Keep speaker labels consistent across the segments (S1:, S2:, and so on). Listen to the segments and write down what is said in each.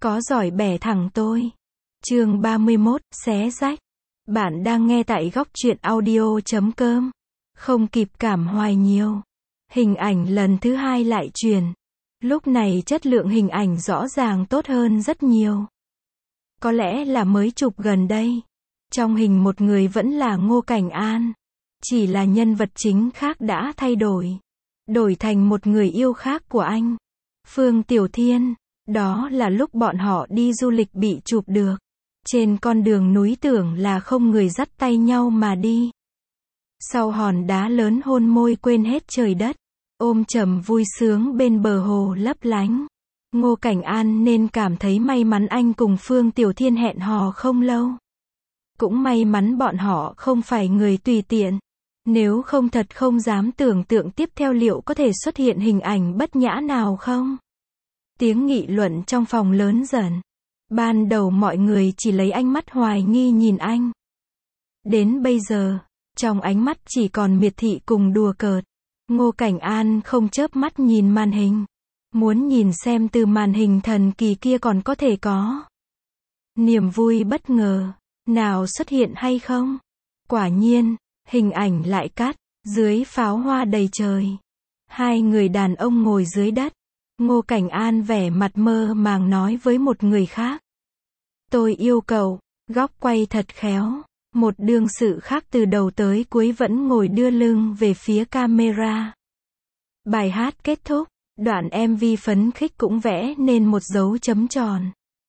S1: có giỏi bẻ thẳng tôi. Chương 31, xé rách. Bạn đang nghe tại góc truyện audio.com. Không kịp cảm hoài nhiều. Hình ảnh lần thứ 2 lại truyền. Lúc này chất lượng hình ảnh rõ ràng tốt hơn rất nhiều. Có lẽ là mới chụp gần đây. Trong hình một người vẫn là Ngô Cảnh An. Chỉ là nhân vật chính khác đã thay đổi. Đổi thành một người yêu khác của anh. Phương Tiểu Thiên. Đó là lúc bọn họ đi du lịch bị chụp được. Trên con đường núi tưởng là không người dắt tay nhau mà đi. Sau hòn đá lớn hôn môi quên hết trời đất. Ôm chầm vui sướng bên bờ hồ lấp lánh. Ngô Cảnh An nên cảm thấy may mắn anh cùng Phương Tiểu Thiên hẹn hò không lâu. Cũng may mắn bọn họ không phải người tùy tiện. Nếu không thật không dám tưởng tượng tiếp theo liệu có thể xuất hiện hình ảnh bất nhã nào không. Tiếng nghị luận trong phòng lớn dần. Ban đầu mọi người chỉ lấy ánh mắt hoài nghi nhìn anh. Đến bây giờ, trong ánh mắt chỉ còn miệt thị cùng đùa cợt. Ngô Cảnh An không chớp mắt nhìn màn hình. Muốn nhìn xem từ màn hình thần kỳ kia còn có thể có niềm vui bất ngờ nào xuất hiện hay không. Quả nhiên, hình ảnh lại cắt, dưới pháo hoa đầy trời. Hai người đàn ông ngồi dưới đất. Ngô Cảnh An vẻ mặt mơ màng nói với một người khác. Tôi yêu cậu, góc quay thật khéo. Một đương sự khác từ đầu tới cuối vẫn ngồi đưa lưng về phía camera. Bài hát kết thúc, đoạn MV phấn khích cũng vẽ nên một dấu chấm tròn.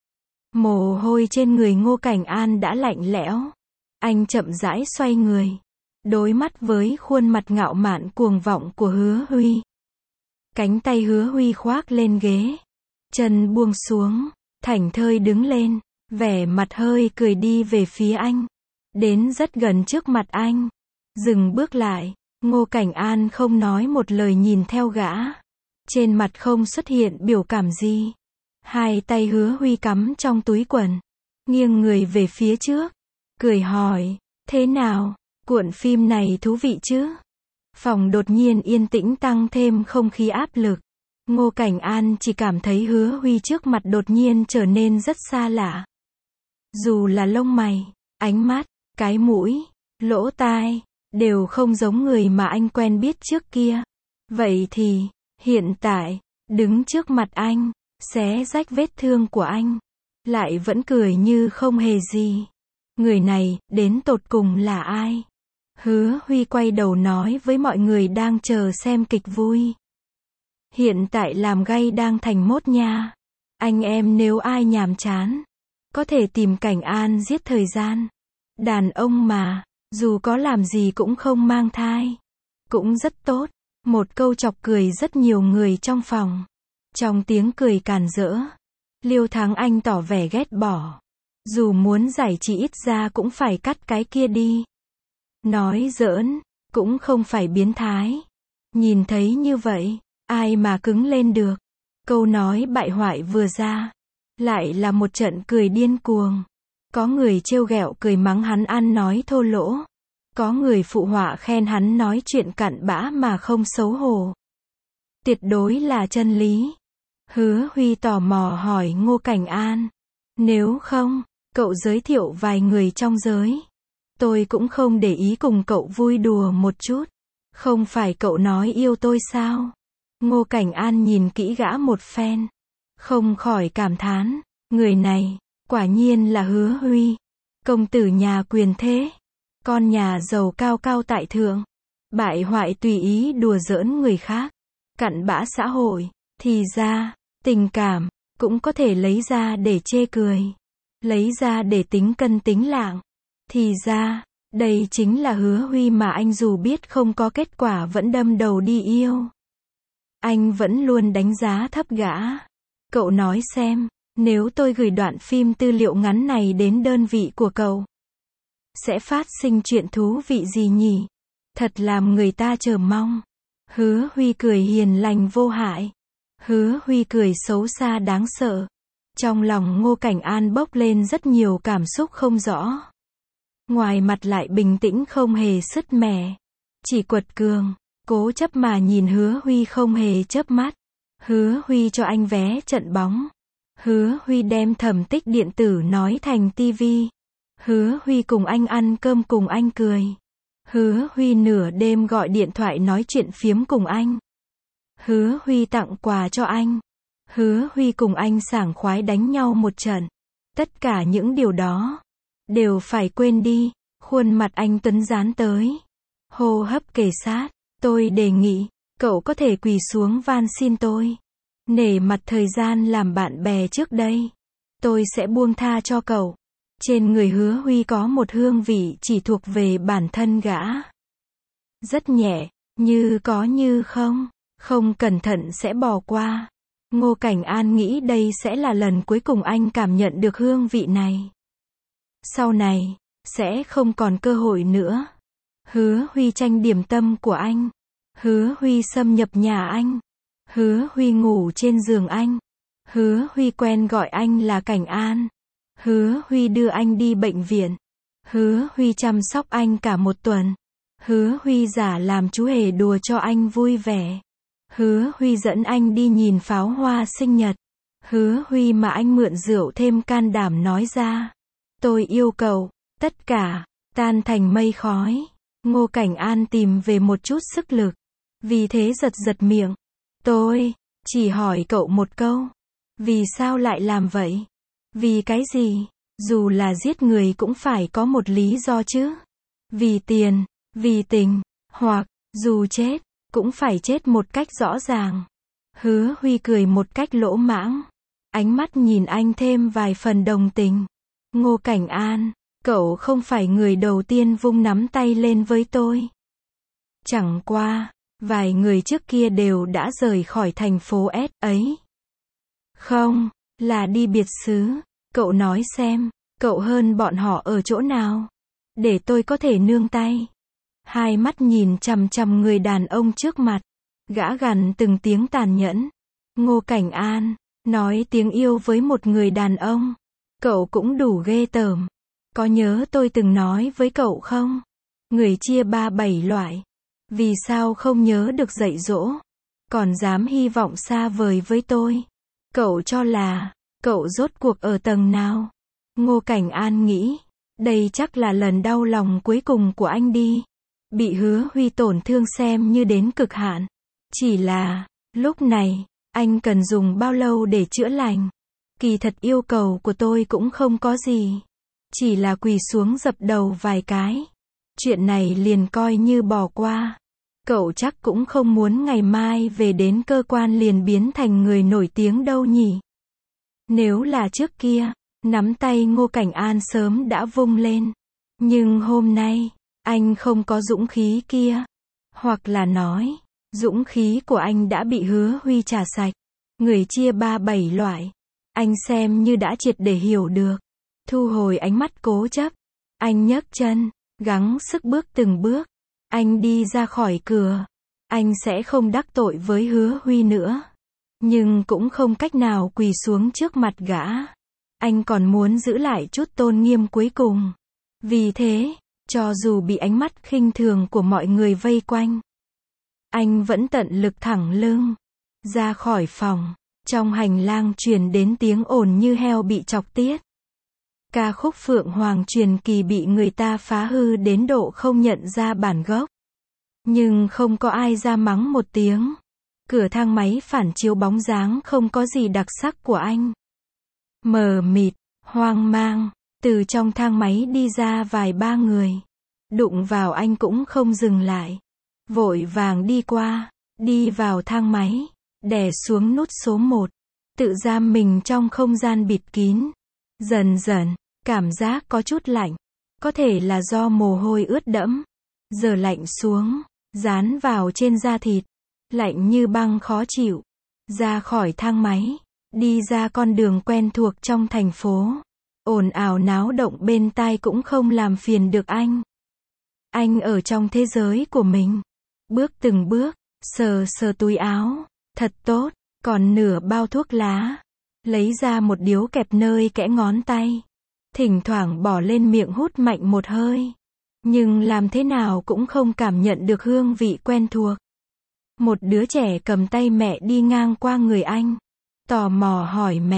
S1: Mồ hôi trên người Ngô Cảnh An đã lạnh lẽo. Anh chậm rãi xoay người. Đối mắt với khuôn mặt ngạo mạn cuồng vọng của Hứa Huy. Cánh tay Hứa Huy khoác lên ghế. Chân buông xuống, thảnh thơi đứng lên, vẻ mặt hơi cười đi về phía anh. Đến rất gần trước mặt anh. Dừng bước lại, Ngô Cảnh An không nói một lời nhìn theo gã. Trên mặt không xuất hiện biểu cảm gì. Hai tay Hứa Huy cắm trong túi quần. Nghiêng người về phía trước. Cười hỏi, thế nào, cuộn phim này thú vị chứ? Phòng đột nhiên yên tĩnh tăng thêm không khí áp lực. Ngô Cảnh An chỉ cảm thấy Hứa Huy trước mặt đột nhiên trở nên rất xa lạ. Dù là lông mày, ánh mắt, cái mũi, lỗ tai, đều không giống người mà anh quen biết trước kia. Vậy thì, hiện tại, đứng trước mặt anh, xé rách vết thương của anh, lại vẫn cười như không hề gì. Người này, đến tột cùng là ai? Hứa Huy quay đầu nói với mọi người đang chờ xem kịch vui. Hiện tại làm gay đang thành mốt nha. Anh em nếu ai nhàm chán, có thể tìm Cảnh An giết thời gian. Đàn ông mà, dù có làm gì cũng không mang thai. Cũng rất tốt. Một câu chọc cười rất nhiều người trong phòng. Trong tiếng cười càn rỡ, Liêu Thắng Anh tỏ vẻ ghét bỏ. Dù muốn giải trí ít ra cũng phải cắt cái kia đi. Nói giỡn, cũng không phải biến thái. Nhìn thấy như vậy, ai mà cứng lên được. Câu nói bại hoại vừa ra, lại là một trận cười điên cuồng. Có người trêu ghẹo cười mắng hắn ăn nói thô lỗ. Có người phụ họa khen hắn nói chuyện cặn bã mà không xấu hổ. Tuyệt đối là chân lý. Hứa Huy tò mò hỏi Ngô Cảnh An. Nếu không, cậu giới thiệu vài người trong giới. Tôi cũng không để ý cùng cậu vui đùa một chút. Không phải cậu nói yêu tôi sao? Ngô Cảnh An nhìn kỹ gã một phen. Không khỏi cảm thán. Người này, quả nhiên là Hứa Huy. Công tử nhà quyền thế. Con nhà giàu cao cao tại thượng. Bại hoại tùy ý đùa giỡn người khác. Cặn bã xã hội. Thì ra, tình cảm, cũng có thể lấy ra để chê cười. Lấy ra để tính cân tính lạng. Thì ra, đây chính là Hứa Huy mà anh dù biết không có kết quả vẫn đâm đầu đi yêu. Anh vẫn luôn đánh giá thấp gã. Cậu nói xem, nếu tôi gửi đoạn phim tư liệu ngắn này đến đơn vị của cậu, sẽ phát sinh chuyện thú vị gì nhỉ? Thật làm người ta chờ mong. Hứa Huy cười hiền lành vô hại. Hứa Huy cười xấu xa đáng sợ. Trong lòng Ngô Cảnh An bốc lên rất nhiều cảm xúc không rõ. Ngoài mặt lại bình tĩnh không hề sứt mẻ. Chỉ quật cường, cố chấp mà nhìn Hứa Huy không hề chớp mắt. Hứa Huy cho anh vé trận bóng. Hứa Huy đem Thẩm Tích điện tử nói thành tivi. Hứa Huy cùng anh ăn cơm cùng anh cười. Hứa Huy nửa đêm gọi điện thoại nói chuyện phiếm cùng anh. Hứa Huy tặng quà cho anh. Hứa Huy cùng anh sảng khoái đánh nhau một trận. Tất cả những điều đó đều phải quên đi. Khuôn mặt anh Tuấn dán tới. Hô hấp kề sát. Tôi đề nghị, cậu có thể quỳ xuống van xin tôi. Nể mặt thời gian làm bạn bè trước đây. Tôi sẽ buông tha cho cậu. Trên người Hứa Huy có một hương vị chỉ thuộc về bản thân gã. Rất nhẹ, như có như không. Không cẩn thận sẽ bỏ qua. Ngô Cảnh An nghĩ đây sẽ là lần cuối cùng anh cảm nhận được hương vị này. Sau này, sẽ không còn cơ hội nữa. Hứa Huy tranh điểm tâm của anh. Hứa Huy xâm nhập nhà anh. Hứa Huy ngủ trên giường anh. Hứa Huy quen gọi anh là Cảnh An. Hứa Huy đưa anh đi bệnh viện. Hứa Huy chăm sóc anh cả một tuần. Hứa Huy giả làm chú hề đùa cho anh vui vẻ. Hứa Huy dẫn anh đi nhìn pháo hoa sinh nhật. Hứa Huy mà anh mượn rượu thêm can đảm nói ra. Tôi yêu cậu. Tất cả tan thành mây khói. Ngô Cảnh An tìm về một chút sức lực. Vì thế giật giật miệng. Tôi chỉ hỏi cậu một câu. Vì sao lại làm vậy? Vì cái gì? Dù là giết người cũng phải có một lý do chứ. Vì tiền, vì tình, hoặc, dù chết, cũng phải chết một cách rõ ràng. Hứa Huy cười một cách lỗ mãng. Ánh mắt nhìn anh thêm vài phần đồng tình. Ngô Cảnh An, cậu không phải người đầu tiên vung nắm tay lên với tôi. Chẳng qua, vài người trước kia đều đã rời khỏi thành phố S ấy. Không, là đi biệt xứ. Cậu nói xem, cậu hơn bọn họ ở chỗ nào? Để tôi có thể nương tay. Hai mắt nhìn chằm chằm người đàn ông trước mặt. Gã gằn từng tiếng tàn nhẫn. Ngô Cảnh An, nói tiếng yêu với một người đàn ông. Cậu cũng đủ ghê tởm. Có nhớ tôi từng nói với cậu không? Người chia 3-7 loại. Vì sao không nhớ được dạy dỗ? Còn dám hy vọng xa vời với tôi? Cậu cho là, cậu rốt cuộc ở tầng nào? Ngô Cảnh An nghĩ, đây chắc là lần đau lòng cuối cùng của anh đi. Bị Hứa Huy tổn thương xem như đến cực hạn. Chỉ là, lúc này, anh cần dùng bao lâu để chữa lành? Kỳ thật yêu cầu của tôi cũng không có gì. Chỉ là quỳ xuống dập đầu vài cái. Chuyện này liền coi như bỏ qua. Cậu chắc cũng không muốn ngày mai về đến cơ quan liền biến thành người nổi tiếng đâu nhỉ? Nếu là trước kia, nắm tay Ngô Cảnh An sớm đã vung lên. Nhưng hôm nay, anh không có dũng khí kia. Hoặc là nói, dũng khí của anh đã bị Hứa Huy trả sạch. Người chia 3-7 loại. Anh xem như đã triệt để hiểu được. Thu hồi ánh mắt cố chấp. Anh nhấc chân, gắng sức bước từng bước. Anh đi ra khỏi cửa. Anh sẽ không đắc tội với Hứa Huy nữa. Nhưng cũng không cách nào quỳ xuống trước mặt gã. Anh còn muốn giữ lại chút tôn nghiêm cuối cùng. Vì thế, cho dù bị ánh mắt khinh thường của mọi người vây quanh, anh vẫn tận lực thẳng lưng. Ra khỏi phòng, trong hành lang truyền đến tiếng ồn như heo bị chọc tiết. Ca khúc Phượng Hoàng truyền kỳ bị người ta phá hư đến độ không nhận ra bản gốc. Nhưng không có ai ra mắng một tiếng. Cửa thang máy phản chiếu bóng dáng không có gì đặc sắc của anh. Mờ mịt, hoang mang, từ trong thang máy đi ra vài ba người. Đụng vào anh cũng không dừng lại. Vội vàng đi qua, đi vào thang máy, đè xuống nút số 1. Tự giam mình trong không gian bịt kín. Dần dần, cảm giác có chút lạnh. Có thể là do mồ hôi ướt đẫm. Giờ lạnh xuống, dán vào trên da thịt. Lạnh như băng khó chịu. Ra khỏi thang máy, đi ra con đường quen thuộc trong thành phố. Ồn ào náo động bên tai cũng không làm phiền được anh. Anh ở trong thế giới của mình. Bước từng bước, sờ sờ túi áo. Thật tốt, còn nửa bao thuốc lá. Lấy ra một điếu kẹp nơi kẽ ngón tay. Thỉnh thoảng bỏ lên miệng hút mạnh một hơi. Nhưng làm thế nào cũng không cảm nhận được hương vị quen thuộc. Một đứa trẻ cầm tay mẹ đi ngang qua người anh. Tò mò hỏi mẹ,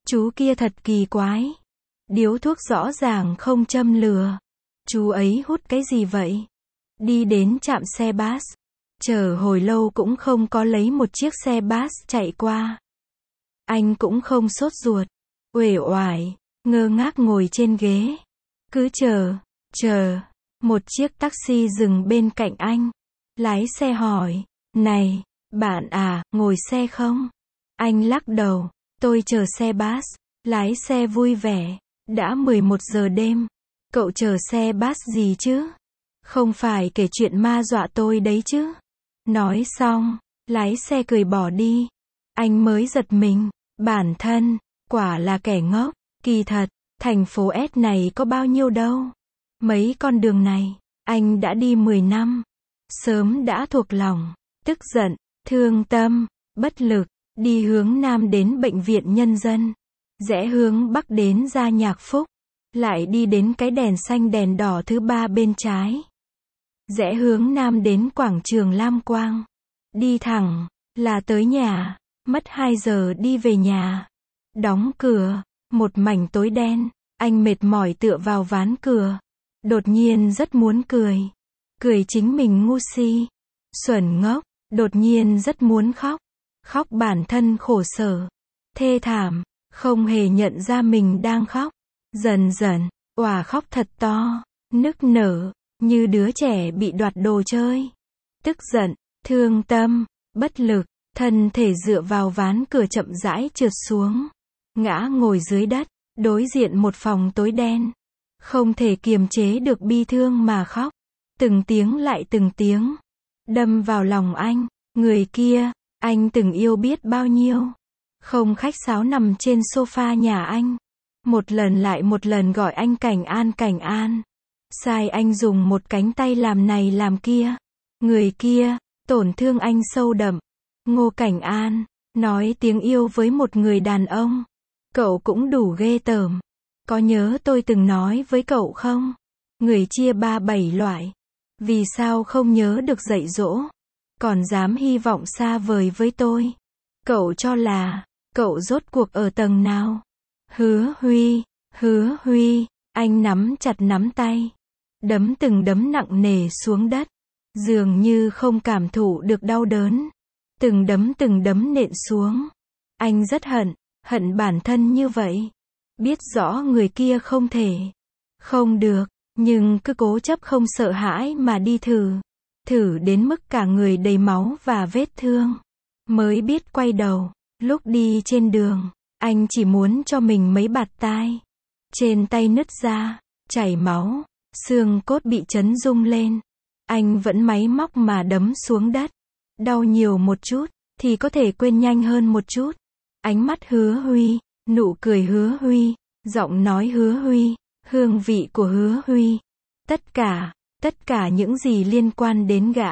S1: Chú kia thật kỳ quái. Điếu thuốc rõ ràng không châm lửa. Chú ấy hút cái gì vậy? Đi đến trạm xe bus. Chờ hồi lâu cũng không có lấy một chiếc xe bus chạy qua. Anh cũng không sốt ruột. Uể oải, ngơ ngác ngồi trên ghế. Cứ chờ. Một chiếc taxi dừng bên cạnh anh. Lái xe hỏi, này, bạn à, ngồi xe không? Anh lắc đầu, tôi chờ xe bus. Lái xe vui vẻ, đã 11 giờ đêm. Cậu chờ xe bus gì chứ? Không phải kể chuyện ma dọa tôi đấy chứ? Nói xong, lái xe cười bỏ đi. Anh mới giật mình, bản thân, quả là kẻ ngốc. Kỳ thật, thành phố S này có bao nhiêu đâu. Mấy con đường này, anh đã đi 10 năm. Sớm đã thuộc lòng, tức giận, thương tâm, bất lực, đi hướng Nam đến Bệnh viện Nhân dân. Rẽ hướng Bắc đến Gia Nhạc Phúc. Lại đi đến cái đèn xanh đèn đỏ thứ 3 bên trái. Rẽ hướng Nam đến quảng trường Lam Quang. Đi thẳng, là tới nhà. Mất 2 giờ đi về nhà. Đóng cửa, một mảnh tối đen. Anh mệt mỏi tựa vào ván cửa. Đột nhiên rất muốn cười. Cười chính mình ngu si. Xuẩn ngốc, đột nhiên rất muốn khóc. Khóc bản thân khổ sở. Thê thảm, không hề nhận ra mình đang khóc. Dần dần, òa khóc thật to, nức nở, như đứa trẻ bị đoạt đồ chơi. Tức giận, thương tâm, bất lực, thân thể dựa vào ván cửa chậm rãi trượt xuống. Ngã ngồi dưới đất, đối diện một phòng tối đen. Không thể kiềm chế được bi thương mà khóc. Từng tiếng lại từng tiếng. Đâm vào lòng anh. Người kia, anh từng yêu biết bao nhiêu. Không khách sáo nằm trên sofa nhà anh. Một lần lại một lần gọi anh Cảnh An Cảnh An. Sai anh dùng một cánh tay làm này làm kia. Người kia, tổn thương anh sâu đậm. Ngô Cảnh An, nói tiếng yêu với một người đàn ông. Cậu cũng đủ ghê tởm. Có nhớ tôi từng nói với cậu không? Người chia 3-7 loại. Vì sao không nhớ được dạy dỗ? Còn dám hy vọng xa vời với tôi? Cậu cho là, cậu rốt cuộc ở tầng nào? Hứa Huy, anh nắm chặt nắm tay. Đấm từng đấm nặng nề xuống đất. Dường như không cảm thụ được đau đớn. Từng đấm nện xuống. Anh rất hận bản thân như vậy. Biết rõ người kia không thể. Không được, nhưng cứ cố chấp không sợ hãi mà đi thử. Thử đến mức cả người đầy máu và vết thương. Mới biết quay đầu. Lúc đi trên đường, anh chỉ muốn cho mình mấy bạt tai. Trên tay nứt ra, chảy máu, xương cốt bị chấn rung lên. Anh vẫn máy móc mà đấm xuống đất. Đau nhiều một chút, thì có thể quên nhanh hơn một chút. Ánh mắt Hứa Huy, nụ cười Hứa Huy, giọng nói Hứa Huy, hương vị của Hứa Huy. Tất cả những gì liên quan đến gã.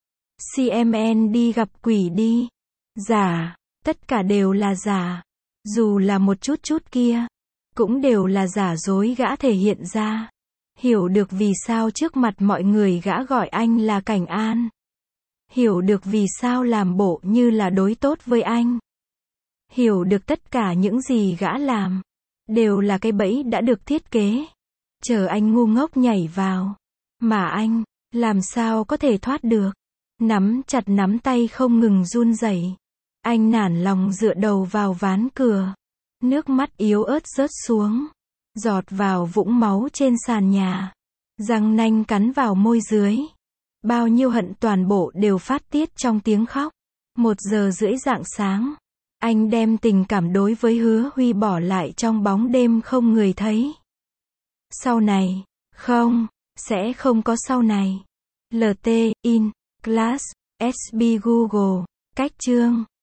S1: CMN đi gặp quỷ đi. Giả, tất cả đều là giả. Dù là một chút kia, cũng đều là giả dối gã thể hiện ra. Hiểu được vì sao trước mặt mọi người gã gọi anh là Cảnh An. Hiểu được vì sao làm bộ như là đối tốt với anh. Hiểu được tất cả những gì gã làm, đều là cái bẫy đã được thiết kế. Chờ anh ngu ngốc nhảy vào. Mà anh, làm sao có thể thoát được. Nắm chặt nắm tay không ngừng run rẩy. Anh nản lòng dựa đầu vào ván cửa. Nước mắt yếu ớt rớt xuống. Giọt vào vũng máu trên sàn nhà. Răng nanh cắn vào môi dưới. Bao nhiêu hận toàn bộ đều phát tiết trong tiếng khóc. 1 giờ rưỡi rạng sáng. Anh đem tình cảm đối với Hứa Huy bỏ lại trong bóng đêm không người thấy. Sau này, không, sẽ không có sau này. LT, in, class, SB Google, cách chương.